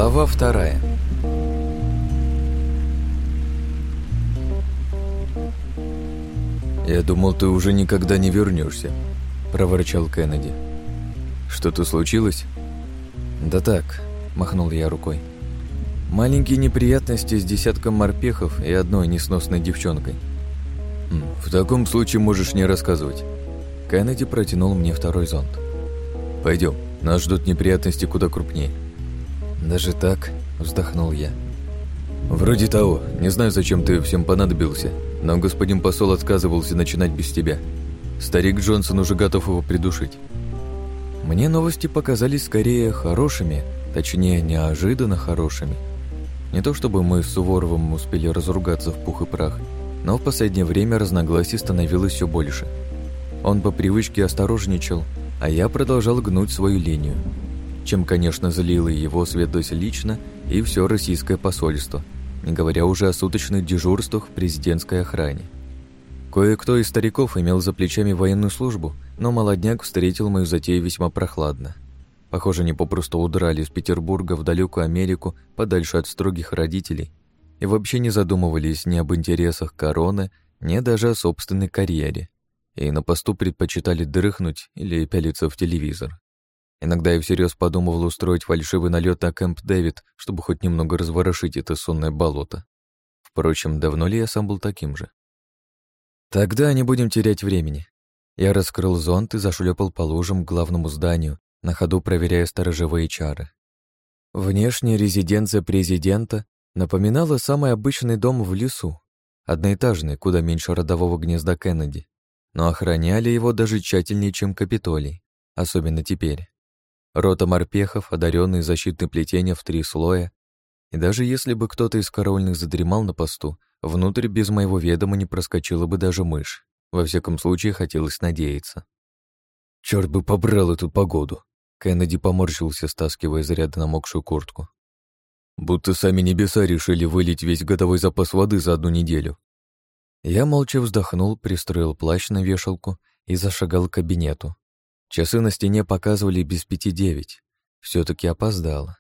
Глава 2. «Я думал, ты уже никогда не вернешься», — проворчал Кеннеди. «Что-то случилось?» «Да так», — махнул я рукой. «Маленькие неприятности с десятком морпехов и одной несносной девчонкой». «В таком случае можешь не рассказывать». Кеннеди протянул мне второй зонт. «Пойдем, нас ждут неприятности куда крупнее». «Даже так?» — вздохнул я. «Вроде того. Не знаю, зачем ты всем понадобился, но господин посол отказывался начинать без тебя. Старик Джонсон уже готов его придушить». Мне новости показались скорее хорошими, точнее, неожиданно хорошими. Не то чтобы мы с Суворовым успели разругаться в пух и прах, но в последнее время разногласий становилось все больше. Он по привычке осторожничал, а я продолжал гнуть свою линию. Чем, конечно, злило его светлость лично и все российское посольство, не говоря уже о суточных дежурствах в президентской охране. Кое-кто из стариков имел за плечами военную службу, но молодняк встретил мою затею весьма прохладно. Похоже, они попросту удрали из Петербурга в далекую Америку подальше от строгих родителей и вообще не задумывались ни об интересах короны, ни даже о собственной карьере, и на посту предпочитали дрыхнуть или пялиться в телевизор. Иногда я всерьез подумывал устроить фальшивый налет на Кэмп Дэвид, чтобы хоть немного разворошить это сонное болото. Впрочем, давно ли я сам был таким же? Тогда не будем терять времени. Я раскрыл зонт и зашлепал по лужам к главному зданию, на ходу проверяя сторожевые чары. Внешняя резиденция президента напоминала самый обычный дом в лесу, одноэтажный, куда меньше родового гнезда Кеннеди, но охраняли его даже тщательнее, чем Капитолий, особенно теперь. Рота морпехов, одаренные защитные плетения в 3 слоя, и даже если бы кто-то из караульных задремал на посту, внутрь без моего ведома не проскочила бы даже мышь. Во всяком случае, хотелось надеяться. «Чёрт бы побрал эту погоду!» Кеннеди поморщился, стаскивая заряда намокшую куртку. «Будто сами небеса решили вылить весь годовой запас воды за 1 неделю». Я молча вздохнул, пристроил плащ на вешалку и зашагал к кабинету. Часы на стене показывали без 5:09. Все-таки опоздала.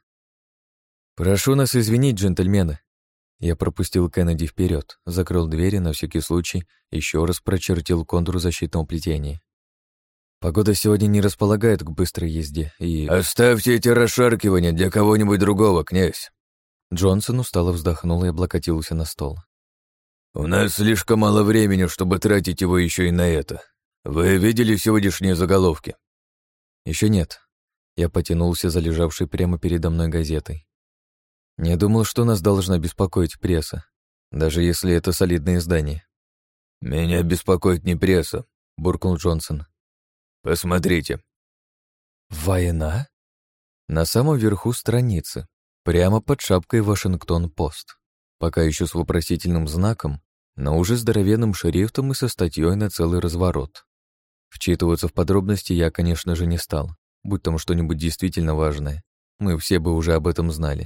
«Прошу нас извинить, джентльмены». Я пропустил Кеннеди вперед, закрыл двери на всякий случай, еще раз прочертил контур защитного плетения. Погода сегодня не располагает к быстрой езде, и... «Оставьте эти расшаркивания для кого-нибудь другого, князь!» Джонсон устало вздохнул и облокотился на стол. «У нас слишком мало времени, чтобы тратить его еще и на это. Вы видели сегодняшние заголовки?» Еще нет. Я потянулся за лежавшей прямо передо мной газетой. Не думал, что нас должна беспокоить пресса, даже если это солидное издание. «Меня беспокоит не пресса», — буркнул Джонсон. «Посмотрите». «Война?» На самом верху страницы, прямо под шапкой «Вашингтон-Пост». Пока еще с вопросительным знаком, но уже здоровенным шрифтом и со статьей на целый разворот. Вчитываться в подробности я, конечно же, не стал. Будь там что-нибудь действительно важное, мы все бы уже об этом знали.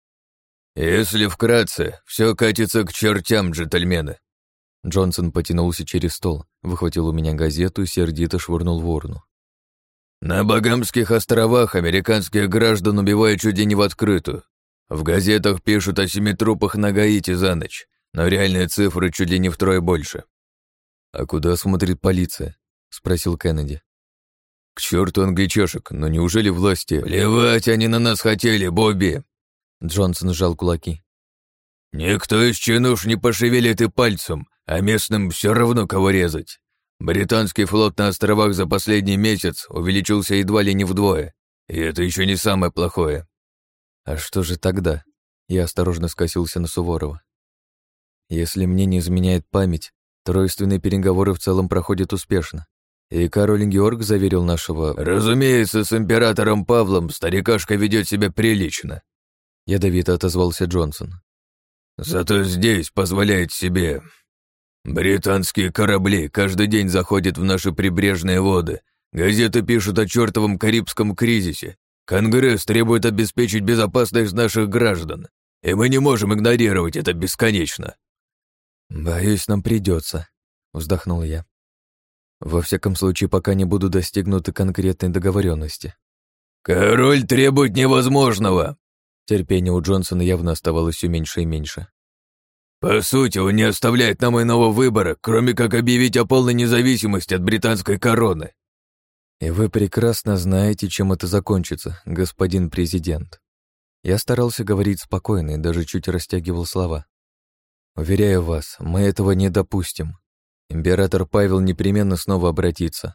«Если вкратце, все катится к чертям, джентльмены». Джонсон потянулся через стол, выхватил у меня газету и сердито швырнул в урну. «На Багамских островах американских граждан убивают чуть ли не в открытую. В газетах пишут о 7 трупах на Гаити за ночь, но реальные цифры чуть ли не втрое больше». «А куда смотрит полиция?» — спросил Кеннеди. «К черту англичашек, но неужели власти...» «Плевать они на нас хотели, Бобби!» Джонсон сжал кулаки. «Никто из чинуш не пошевелит и пальцем, а местным все равно кого резать. Британский флот на островах за последний месяц увеличился едва ли не вдвое, и это еще не самое плохое». «А что же тогда?» Я осторожно скосился на Суворова. «Если мне не изменяет память, тройственные переговоры в целом проходят успешно. И король Георг заверил нашего...» «Разумеется, с императором Павлом старикашка ведет себя прилично», — ядовито отозвался Джонсон. «Зато здесь позволяет себе... Британские корабли каждый день заходят в наши прибрежные воды, газеты пишут о чертовом Карибском кризисе, Конгресс требует обеспечить безопасность наших граждан, и мы не можем игнорировать это бесконечно». «Боюсь, нам придется», — вздохнул я. «Во всяком случае, пока не будут достигнуты конкретной договоренности». «Король требует невозможного!» Терпение у Джонсона явно оставалось все меньше и меньше. По сути, он не оставляет нам иного выбора, кроме как объявить о полной независимости от британской короны. И вы прекрасно знаете, чем это закончится, господин президент. Я старался говорить спокойно и даже чуть растягивал слова. Уверяю вас, мы этого не допустим. Император Павел непременно снова обратится.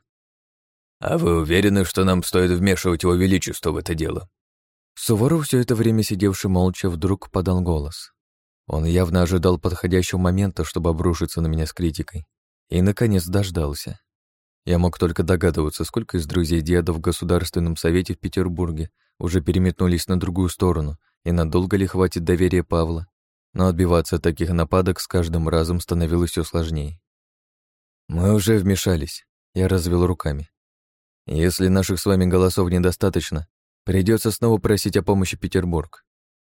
А вы уверены, что нам стоит вмешивать его величество в это дело? Суворов, все это время сидевший молча, вдруг подал голос. Он явно ожидал подходящего момента, чтобы обрушиться на меня с критикой. И, наконец, дождался. Я мог только догадываться, сколько из друзей деда в Государственном совете в Петербурге уже переметнулись на другую сторону, и надолго ли хватит доверия Павла. Но отбиваться от таких нападок с каждым разом становилось все сложнее. Мы уже вмешались. Я развел руками. Если наших с вами голосов недостаточно, придется снова просить о помощи Петербург.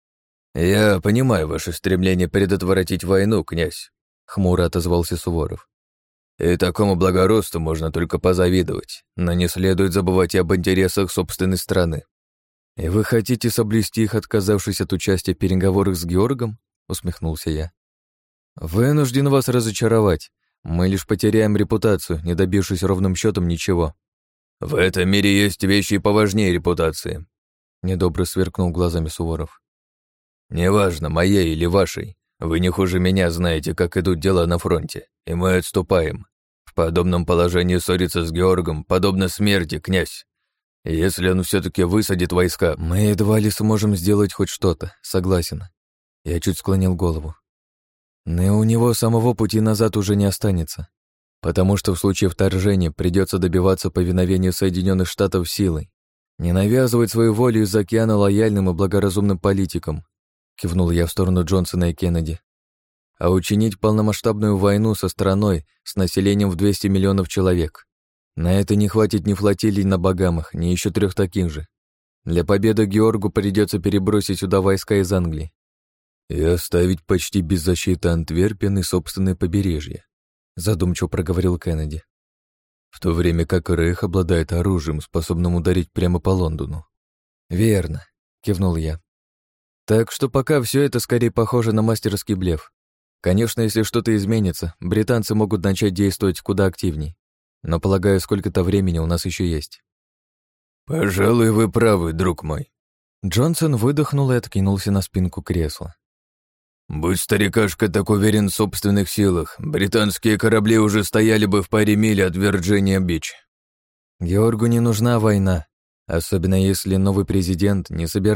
«Я понимаю ваше стремление предотвратить войну, князь», — хмуро отозвался Суворов. «И такому благородству можно только позавидовать, но не следует забывать и об интересах собственной страны». «И вы хотите соблюсти их, отказавшись от участия в переговорах с Георгом?» — усмехнулся я. «Вынужден вас разочаровать. Мы лишь потеряем репутацию, не добившись ровным счетом ничего». «В этом мире есть вещи и поважнее репутации», — недобро сверкнул глазами Суворов. «Неважно, моей или вашей, вы не хуже меня знаете, как идут дела на фронте, и мы отступаем. В подобном положении ссориться с Георгом подобно смерти, князь. Если он все-таки высадит войска...» «Мы едва ли сможем сделать хоть что-то, согласен». Я чуть склонил голову. «Но у него самого пути назад уже не останется, потому что в случае вторжения придется добиваться повиновения Соединенных Штатов силой, не навязывать свою волю из океана лояльным и благоразумным политикам», кивнул я в сторону Джонсона и Кеннеди, «а учинить полномасштабную войну со страной с населением в 200 миллионов человек. На это не хватит ни флотилий на Багамах, ни еще 3 таких же. Для победы Георгу придется перебросить сюда войска из Англии и оставить почти без защиты Антверпен и собственное побережье», задумчиво проговорил Кеннеди. «В то время как Рейх обладает оружием, способным ударить прямо по Лондону». «Верно», кивнул я. «Так что пока все это скорее похоже на мастерский блеф. Конечно, если что-то изменится, британцы могут начать действовать куда активней. Но, полагаю, сколько-то времени у нас еще есть». «Пожалуй, вы правы, друг мой». Джонсон выдохнул и откинулся на спинку кресла. «Будь старикашка так уверен в собственных силах, британские корабли уже стояли бы в паре миль от Вирджиния-Бич». «Георгу не нужна война, особенно если новый президент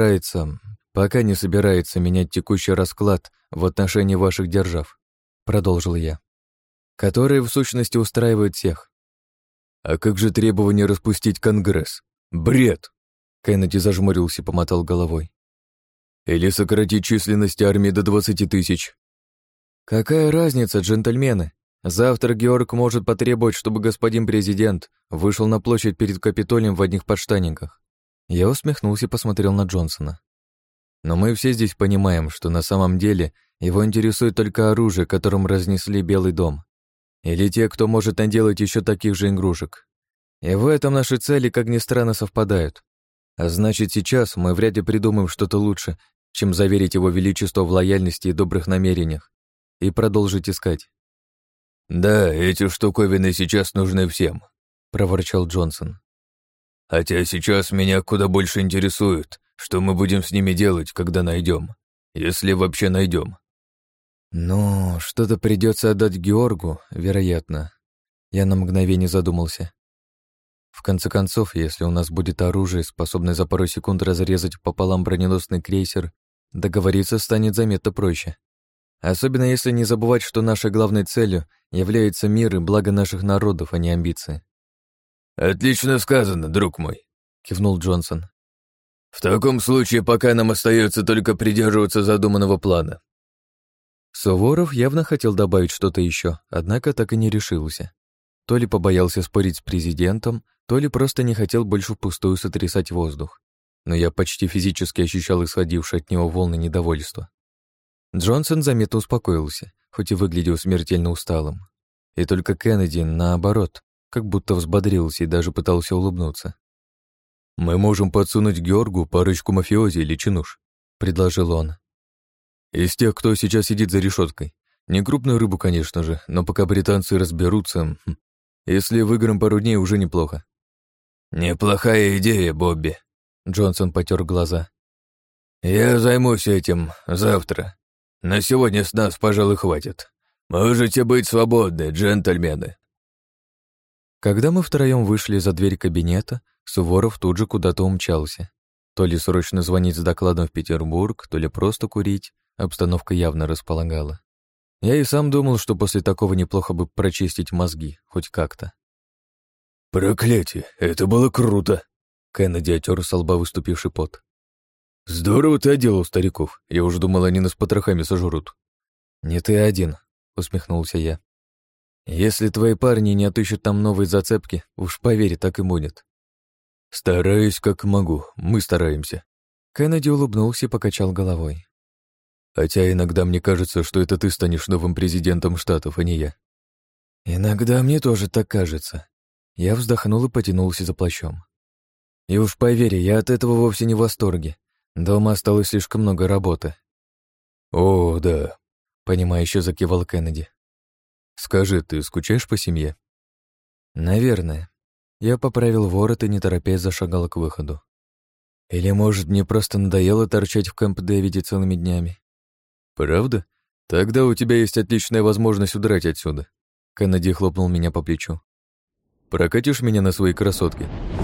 пока не собирается менять текущий расклад в отношении ваших держав», продолжил я, «которые в сущности устраивают всех». «А как же требование распустить Конгресс? Бред!» Кеннеди зажмурился и помотал головой. «Или сократить численность армии до 20 тысяч». «Какая разница, джентльмены? Завтра Георг может потребовать, чтобы господин президент вышел на площадь перед Капитолием в одних подштанниках». Я усмехнулся и посмотрел на Джонсона. «Но мы все здесь понимаем, что на самом деле его интересует только оружие, которым разнесли Белый дом. Или те, кто может наделать еще таких же игрушек. И в этом наши цели, как ни странно, совпадают. А значит, сейчас мы вряд ли придумаем что-то лучше, чем заверить его величество в лояльности и добрых намерениях и продолжить искать». «Да, эти штуковины сейчас нужны всем», — проворчал Джонсон. «Хотя сейчас меня куда больше интересует, что мы будем с ними делать, когда найдем, если вообще найдем». «Ну, что-то придется отдать Георгу, вероятно». Я на мгновение задумался. В конце концов, если у нас будет оружие, способное за пару секунд разрезать пополам броненосный крейсер, договориться станет заметно проще. Особенно если не забывать, что нашей главной целью является мир и благо наших народов, а не амбиции. «Отлично сказано, друг мой», — кивнул Джонсон. «В таком случае пока нам остается только придерживаться задуманного плана». Суворов явно хотел добавить что-то еще, однако так и не решился. То ли побоялся спорить с президентом, то ли просто не хотел больше впустую сотрясать воздух. Но я почти физически ощущал исходившие от него волны недовольства. Джонсон заметно успокоился, хоть и выглядел смертельно усталым. И только Кеннеди, наоборот, как будто взбодрился и даже пытался улыбнуться. «Мы можем подсунуть Георгу парочку мафиози или чинуш», предложил он. «Из тех, кто сейчас сидит за решеткой. Не крупную рыбу, конечно же, но пока британцы разберутся, если выиграем пару дней, уже неплохо». «Неплохая идея, Бобби», — Джонсон потер глаза. «Я займусь этим завтра. На сегодня с нас, пожалуй, хватит. Можете быть свободны, джентльмены». Когда мы втроем вышли за дверь кабинета, Суворов тут же куда-то умчался. То ли срочно звонить с докладом в Петербург, то ли просто курить, обстановка явно располагала. Я и сам думал, что после такого неплохо бы прочистить мозги, хоть как-то. «Проклятие, это было круто!» Кеннеди отер со лба выступивший пот. «Здорово ты отделал стариков. Я уже думал, они нас потрохами сожрут». «Не ты один», — усмехнулся я. «Если твои парни не отыщут там новые зацепки, уж поверь, так и будет». «Стараюсь, как могу. Мы стараемся». Кеннеди улыбнулся и покачал головой. «Хотя иногда мне кажется, что это ты станешь новым президентом Штатов, а не я». «Иногда мне тоже так кажется». Я вздохнул и потянулся за плащом. «И уж поверь, я от этого вовсе не в восторге. Дома осталось слишком много работы». «О, да», — понимающе закивал Кеннеди. «Скажи, ты скучаешь по семье?» «Наверное». Я поправил ворот и, не торопясь, зашагал к выходу. Или, может, мне просто надоело торчать в Кэмп-Дэвиде целыми днями? «Правда? Тогда у тебя есть отличная возможность удрать отсюда». Кеннеди хлопнул меня по плечу. «Прокатишь меня на своей красотке?